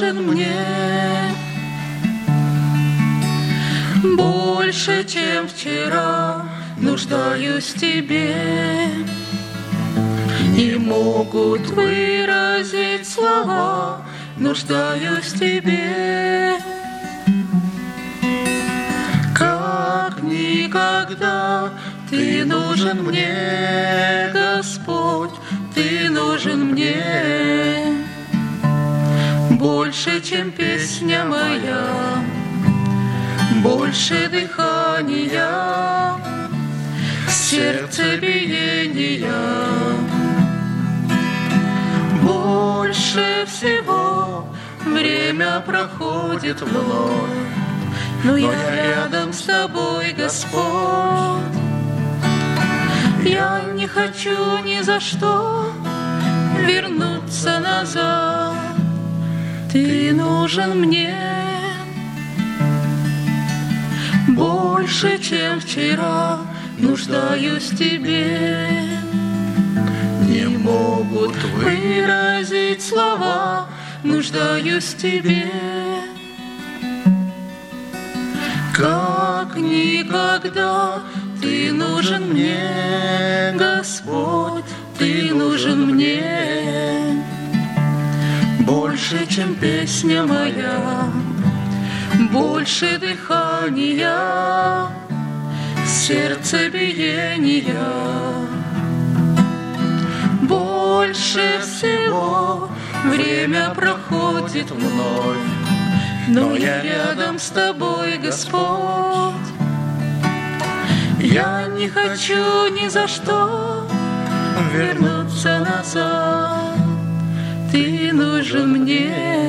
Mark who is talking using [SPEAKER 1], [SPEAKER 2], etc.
[SPEAKER 1] нужен мне больше, чем вчера. Нуждаюсь в Тебе. Не могут выразить слова. Нуждаюсь в Тебе. Как никогда Ты нужен мне, Господь, Ты нужен мне. Больше, чем песня моя, больше дыхания, сердцебиения. Больше всего время проходит вновь, но я рядом с Тобой, Господь. Я не хочу ни за что вернуться назад. Ты нужен мне больше, чем вчера. Нуждаюсь в Тебе. Не могут выразить слова. Нуждаюсь в Тебе. Как никогда Ты нужен мне, Господь, Ты нужен мне. Больше, чем песня моя, больше дыхания, сердцебиения. Больше всего время проходит вновь, но я рядом с Тобой, Господь. Я не хочу ни за что вернуться назад. Ты нужен мне.